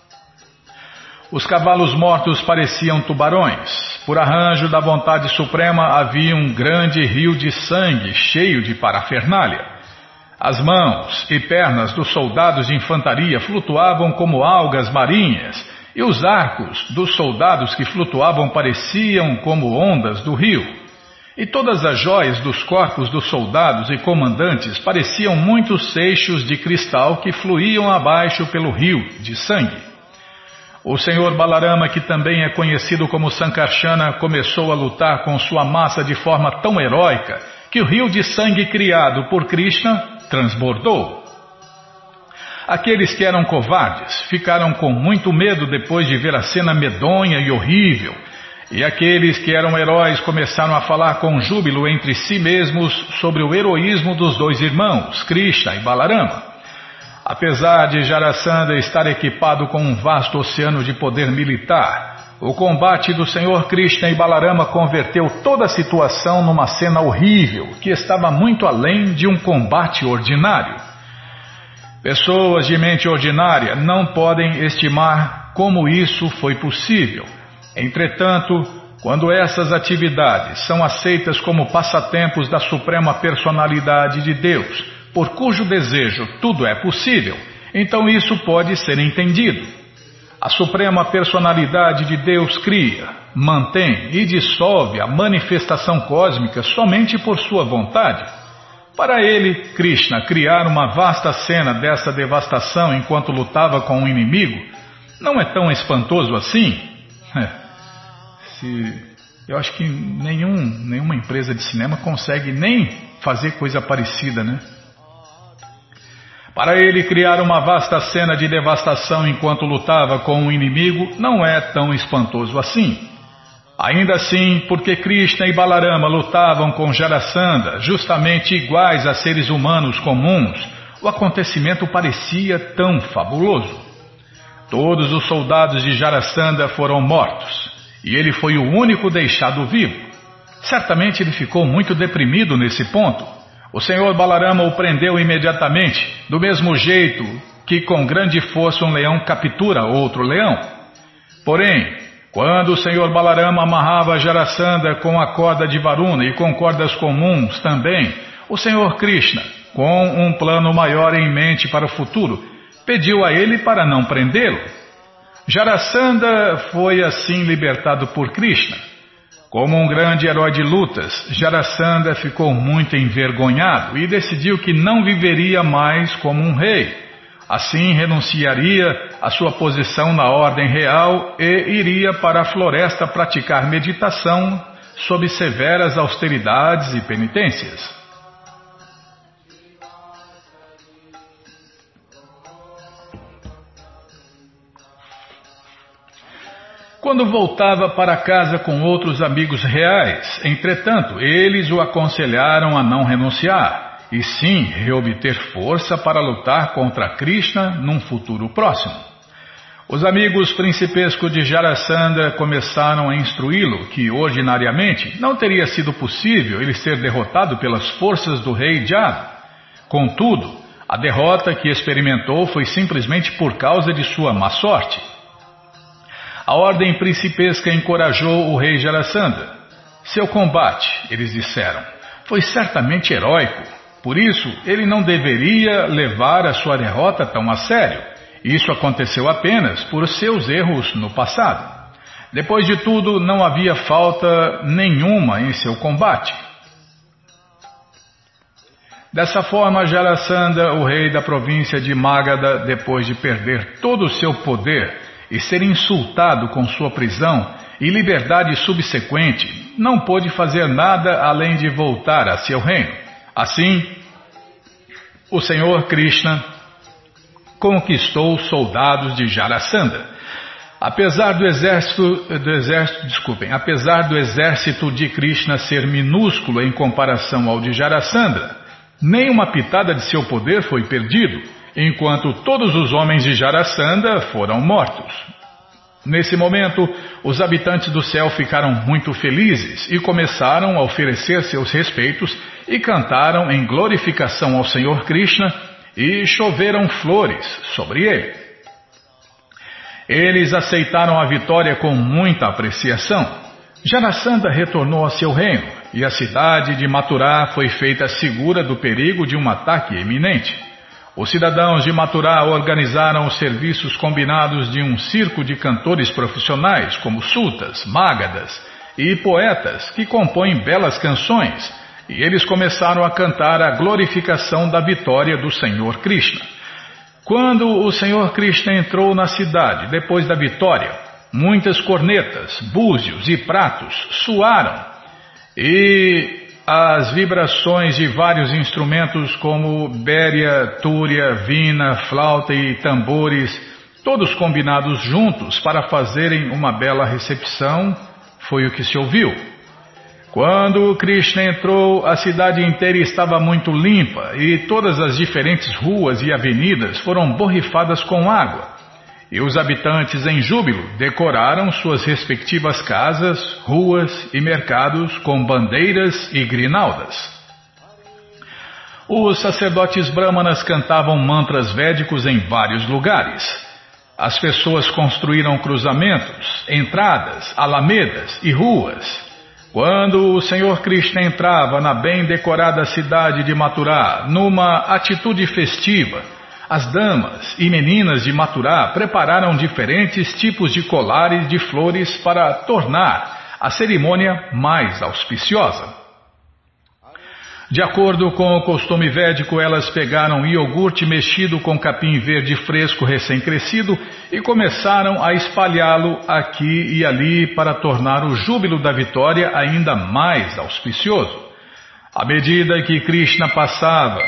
Os cavalos mortos pareciam tubarões. Por arranjo da vontade suprema havia um grande rio de sangue cheio de parafernália. As mãos e pernas dos soldados de infantaria flutuavam como algas marinhas, e os arcos dos soldados que flutuavam pareciam como ondas do rio. E todas as joias dos corpos dos soldados e comandantes pareciam muitos seixos de cristal que fluíam abaixo pelo rio de sangue. O Senhor Balarama, que também é conhecido como Sankarsana, começou a lutar com sua massa de forma tão heróica que o rio de sangue criado por Krishna transbordou. Aqueles que eram covardes ficaram com muito medo depois de ver a cena medonha e horrível, e aqueles que eram heróis começaram a falar com júbilo entre si mesmos sobre o heroísmo dos dois irmãos, Krishna e Balarama. Apesar de Jarasandha estar equipado com um vasto oceano de poder militar, o combate do Senhor Krishna e Balarama converteu toda a situação numa cena horrível que estava muito além de um combate ordinário. Pessoas de mente ordinária não podem estimar como isso foi possível. Entretanto, quando essas atividades são aceitas como passatempos da Suprema Personalidade de Deus, por cujo desejo tudo é possível, então isso pode ser entendido. A Suprema Personalidade de Deus cria, mantém e dissolve a manifestação cósmica somente por sua vontade. Para ele, Krishna, criar uma vasta cena dessa devastação enquanto lutava com um inimigo, não é tão espantoso assim? Eu acho que nenhuma empresa de cinema consegue nem fazer coisa parecida, né? Para ele, criar uma vasta cena de devastação enquanto lutava com um inimigo não é tão espantoso assim. Ainda assim, porque Krishna e Balarama lutavam com Jarasandha, justamente iguais a seres humanos comuns, o acontecimento parecia tão fabuloso. Todos os soldados de Jarasandha foram mortos, e ele foi o único deixado vivo. Certamente ele ficou muito deprimido nesse ponto. O Senhor Balarama o prendeu imediatamente, do mesmo jeito que com grande força um leão captura outro leão. Porém, quando o Senhor Balarama amarrava Jarasandha com a corda de Varuna e com cordas comuns também, o Senhor Krishna, com um plano maior em mente para o futuro, pediu a ele para não prendê-lo. Jarasandha foi assim libertado por Krishna. Como um grande herói de lutas, Jarasandha ficou muito envergonhado e decidiu que não viveria mais como um rei. Assim renunciaria à sua posição na ordem real e iria para a floresta praticar meditação sob severas austeridades e penitências. Quando voltava para casa com outros amigos reais, entretanto, eles o aconselharam a não renunciar, e sim reobter força para lutar contra Krishna num futuro próximo. Os amigos principescos de Jarasandha começaram a instruí-lo que, ordinariamente, não teria sido possível ele ser derrotado pelas forças do rei Jadu. Contudo, a derrota que experimentou foi simplesmente por causa de sua má sorte. A ordem principesca encorajou o rei Jarasandha. Seu combate, eles disseram, foi certamente heróico. Por isso, ele não deveria levar a sua derrota tão a sério. Isso aconteceu apenas por seus erros no passado. Depois de tudo, não havia falta nenhuma em seu combate. Dessa forma, Jarasandha, o rei da província de Magadha, depois de perder todo o seu poder e ser insultado com sua prisão e liberdade subsequente, não pôde fazer nada além de voltar a seu reino. Assim, o Senhor Krishna conquistou os soldados de Jarasandha. Apesar do exército de Krishna ser minúsculo em comparação ao de Jarasandha, nem uma pitada de seu poder foi perdido, enquanto todos os homens de Jarasandha foram mortos. Nesse momento, os habitantes do céu ficaram muito felizes e começaram a oferecer seus respeitos e cantaram em glorificação ao Senhor Krishna e choveram flores sobre ele. Eles aceitaram a vitória com muita apreciação. Jarasandha retornou a seu reino e a cidade de Mathura foi feita segura do perigo de um ataque iminente. Os cidadãos de Mathura organizaram os serviços combinados de um circo de cantores profissionais como sultas, mágadas e poetas que compõem belas canções, e eles começaram a cantar a glorificação da vitória do Senhor Krishna. Quando o Senhor Krishna entrou na cidade depois da vitória, muitas cornetas, búzios e pratos soaram, e as vibrações de vários instrumentos como béria, túria, vina, flauta e tambores, todos combinados juntos para fazerem uma bela recepção, foi o que se ouviu. Quando Krishna entrou, a cidade inteira estava muito limpa e todas as diferentes ruas e avenidas foram borrifadas com água. E os habitantes, em júbilo, decoraram suas respectivas casas, ruas e mercados com bandeiras e grinaldas. Os sacerdotes brahmanas cantavam mantras védicos em vários lugares. As pessoas construíram cruzamentos, entradas, alamedas e ruas. Quando o Senhor Krishna entrava na bem decorada cidade de Mathura, numa atitude festiva, as damas e meninas de Mathura prepararam diferentes tipos de colares de flores para tornar a cerimônia mais auspiciosa. De acordo com o costume védico, elas pegaram iogurte mexido com capim verde fresco recém-crescido e começaram a espalhá-lo aqui e ali para tornar o júbilo da vitória ainda mais auspicioso. À medida que Krishna passava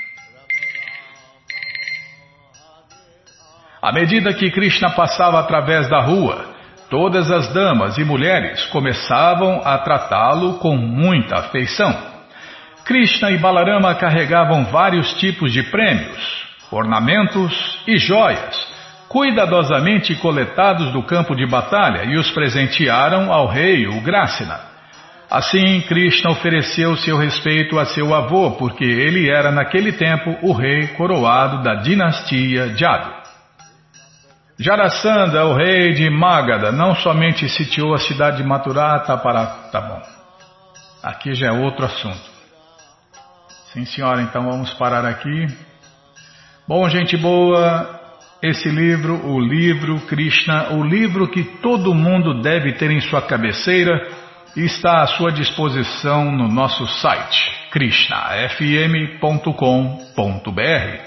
através da rua, todas as damas e mulheres começavam a tratá-lo com muita afeição. Krishna e Balarama carregavam vários tipos de prêmios, ornamentos e joias, cuidadosamente coletados do campo de batalha, e os presentearam ao rei Ugrasena. Assim, Krishna ofereceu seu respeito a seu avô, porque ele era naquele tempo o rei coroado da dinastia Jadu. Jarasandha, o rei de Magadha, não somente sitiou a cidade de Mathura, tá bom. Aqui já é outro assunto. Sim, senhora, então vamos parar aqui. Bom, gente boa, esse livro, o livro Krishna, o livro que todo mundo deve ter em sua cabeceira, está à sua disposição no nosso site, krishnafm.com.br.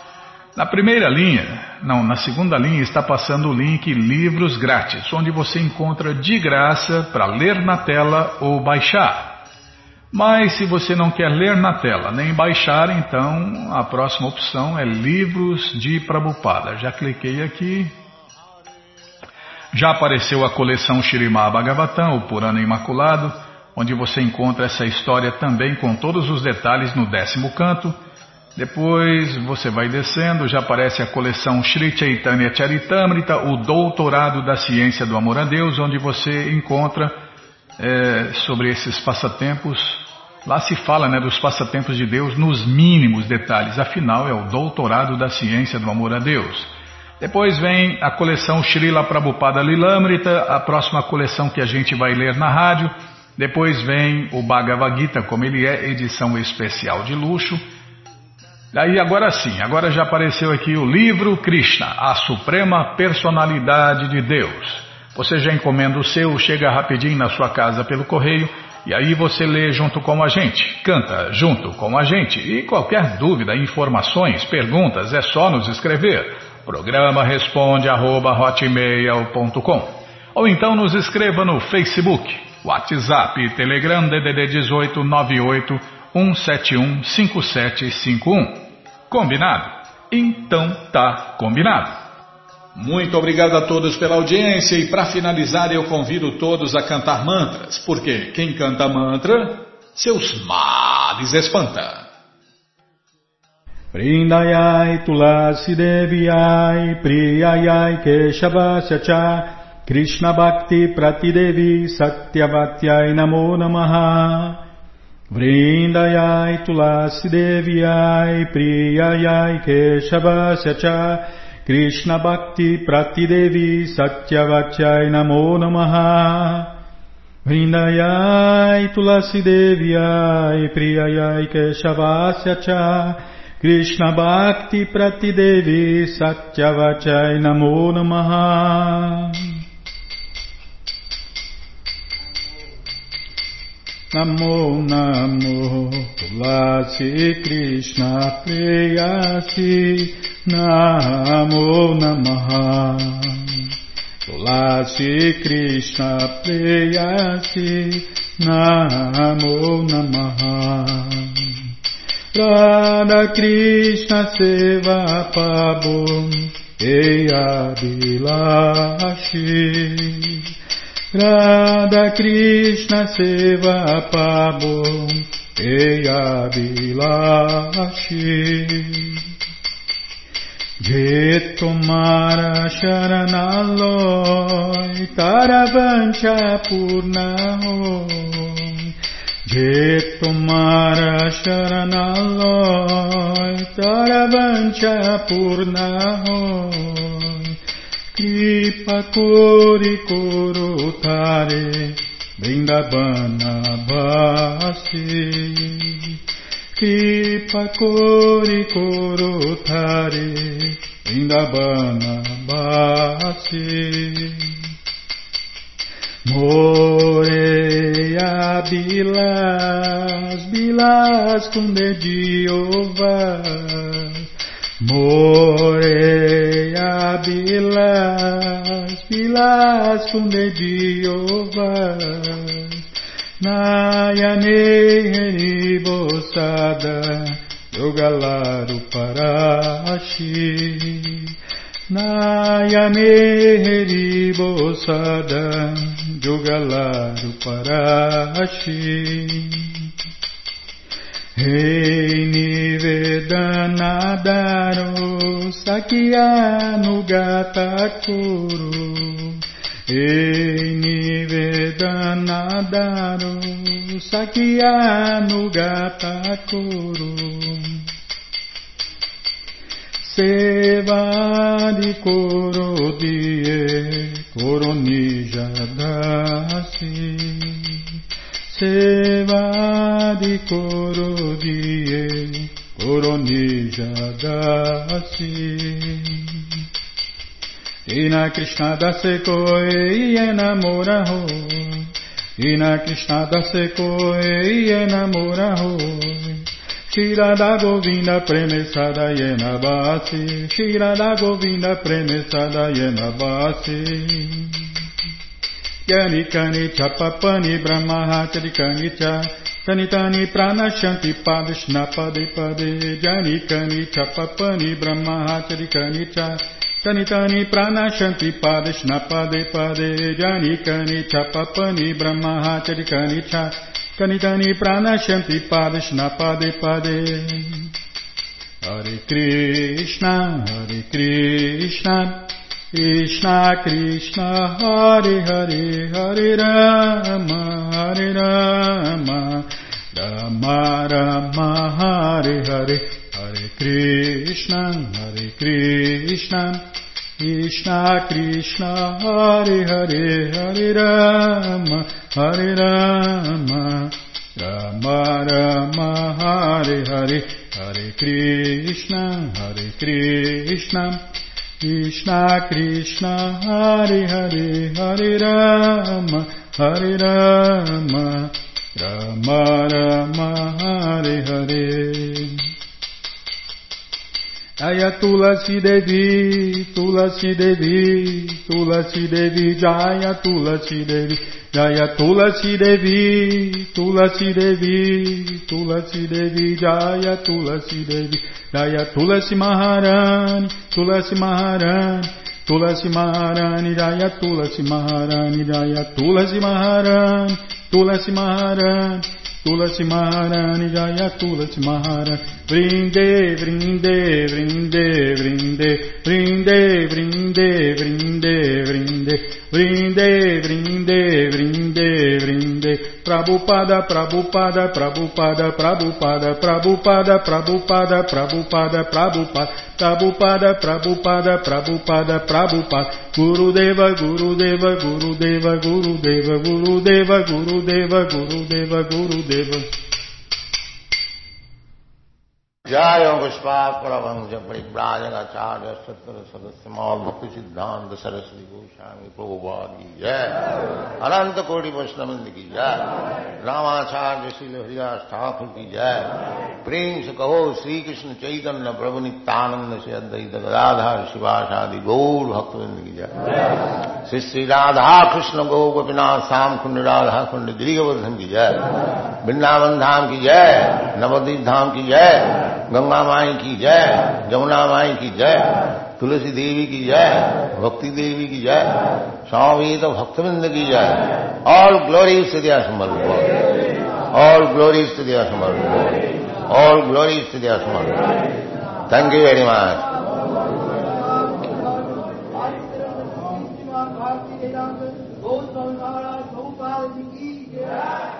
Na segunda linha está passando o link Livros Grátis, onde você encontra de graça para ler na tela ou baixar. Mas se você não quer ler na tela nem baixar, então a próxima opção é Livros de Prabhupada. Já cliquei aqui. Já apareceu a coleção Śrīmad Bhagavatam, o Purana Imaculado, onde você encontra essa história também com todos os detalhes no 10º canto. Depois você vai descendo, já aparece a coleção Sri Chaitanya Charitamrita, o Doutorado da Ciência do Amor a Deus, onde você encontra sobre esses passatempos. Lá se fala, né, dos passatempos de Deus nos mínimos detalhes, afinal é o Doutorado da Ciência do Amor a Deus. Depois vem a coleção Srila Prabhupada Lilamrita, a próxima coleção que a gente vai ler na rádio. Depois vem o Bhagavad Gita, como ele é, edição especial de luxo. Daí agora sim, agora já apareceu aqui o livro Krishna, a Suprema Personalidade de Deus. Você já encomenda o seu, chega rapidinho na sua casa pelo correio, e aí você lê junto com a gente, canta junto com a gente. E qualquer dúvida, informações, perguntas, é só nos escrever. Programa responde@hotmail.com. Ou então nos escreva no Facebook, WhatsApp, Telegram, DDD 18 98 171 5751. Combinado? Então tá combinado. Muito obrigado a todos pela audiência e para finalizar eu convido todos a cantar mantras, porque quem canta mantra, seus males espanta. Vrindayai Tulasi Deviyai Priyayai Keshavasya Cha Krishna Bhakti Pratidevi Satyavatyai Namo Namaha. Vrindayai Tulasi Deviyai Priyayai Keshavasya Cha Krishna Bhakti Pratidevi Satyavatyai Namo Namaha. Vrindayai Tulasi Deviyai Priyayai Keshavasya Cha Krishna Bhakti Pratidevi Satyavatyai Namo Namaha. Namo Namo Tulasi Krishna Preyasi Namo Namaha. Tulasi Krishna Preyasi Namo Namaha. Radha Krishna Seva Pabum Eya Bilashi. Radha Krishna Seva Pabum Eya Bilashi. Je Tomara Sharanaloy Taravancha Purnahoy. Je Tomara Sharanaloy Taravancha Purnahoy. Kripa Kori Korotare Vrindavana Basi. Kripa Kori Korotare Vrindavana Basi. Moreia Bilas, Bilas com dedinho. Moreia Bilas, Bilas com dedinho. Nayane Heribosada Yogalaru Parashi. Nayane Heribosada Yogalaru Parashi. Rei Nivedanadaro Sakyanugatakuru. Rei Nivedanadaro Sakyanugatakuru. Seva di Korodie Koronijadasi. Seva di Korodie Koronijadasi. Ina Krishna dase koi enamora ho. Ina Krishna dase koi enamora ho. Shirada Govinda Premesada Yena Basi. Shirada Govinda Premesada Yena Basi. Yani Kani Chapapani Brahma Charikani Cha. Tani Tani Pranashanti Padishna Pade Pade. Yani Kani Chapapani Brahma Charikani Cha. Tani Tani Pranashanti Padishna Pade Pade. Yani Kani Chapapani Brahma Charikani Cha. Kani Tani Pranashanti Padishna Pade Pade. Hare Krishna, Krishna Krishna, Hare Hare, Hare Rama, Rama Rama, Hare Hare, Hare Krishna, Krishna Krishna, Hare Hare, Hare Rama, Rama Rama, Hare Hare, Hare Krishna, Krishna Krishna, Hare Hare, Hare Rama, Rama Rama, Hare Hare. Jaya Tulasi Devi, Tulasi Devi, Tulasi Devi, Jaya Tulasi Devi, Jaya Tulasi Devi, Tulasi Devi, Tulasi Devi, Jaya Tulasi Devi, Jaya Tulasi Maharani, Tulasi Maharani, Tulasi Maharani, Jaya Tulasi Maharani, Jaya Tulasi Maharani, Tulasi Maharani, Tulasi Maharani, Jaya Tulasi Maharani. Vrinde, vrinde, vrinde, vrinde, vrinde, vrinde, vrinde, vrinde, vrinde, vrinde, vrinde, vrinde. Prabhupada, Prabhupada, Prabhupada, Prabhupada, Prabhupada, Prabhupada, Prabhupada, Prabhupada, Prabhupada, Prabhupada, Prabhupada, Prabhupada. Gurudeva, Gurudeva, Gurudeva, Gurudeva, Gurudeva, Gurudeva, Gurudeva, Gurudeva. जय पुष्पा परमहंस परिव्राजकाचार्य सत्र सदस्य मौल भक्ति सिद्धांत सरस्वती गोस्वामी प्रभुपाद की जय। अनंत कोटि वैष्णववृंद की जय। रामाचार्य श्रील हरिदास ठाकुर की जय। प्रेम से कहो श्री कृष्ण चैतन्य प्रभु नित्यानंद से अद्वैत गदाधर शिवासादि गौर भक्तवृंद की जय। श्री श्री राधा कृष्ण गौ गोपीनाथ श्याम कुंड राधा कुंड गिरिवर्धन की जय। वृंदावन धाम की जय। नवद्वीप धाम की जय। गंगा माई की जय। जमुना माई की जय। तुलसी देवी की जय। भक्ति देवी की जय। स्वामी तो भक्तवृंद की जय। All glories to their Samarth. All glories to their Samarth. All glories to their Samarth. Thank you very much. Goswami Maharaj Prabhupada Ki Jai.